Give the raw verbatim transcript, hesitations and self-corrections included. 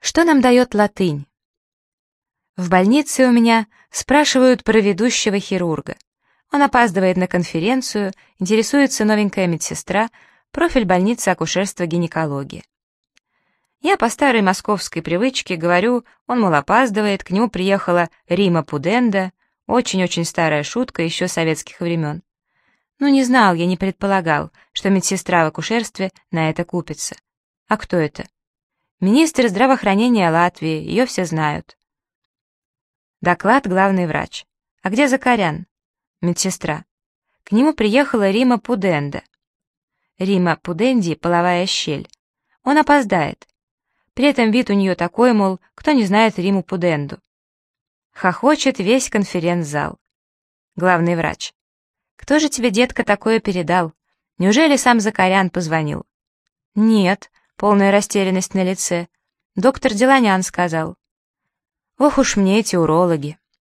Что нам дает латынь? В больнице у меня спрашивают про ведущего хирурга. Он опаздывает на конференцию, интересуется новенькая медсестра, профиль больницы акушерства-гинекология. Я по старой московской привычке говорю, он, мол, опаздывает, к нему приехала Рима Пуденда, очень-очень старая шутка еще советских времен. Ну, не знал я, не предполагал, что медсестра в акушерстве на это купится. А кто это? Министр здравоохранения Латвии, ее все знают. Доклад главный врач. А где Закарян? Медсестра. К нему приехала Рима Пуденда. Рима Пуденди — половая щель. Он опоздает. При этом вид у нее такой, мол, кто не знает Риму Пуденду. Хохочет весь конференц-зал. Главный врач. Кто же тебе, детка, такое передал? Неужели сам Закарян позвонил? Нет, полная растерянность на лице. Доктор Деланян сказал. Ох уж мне эти урологи.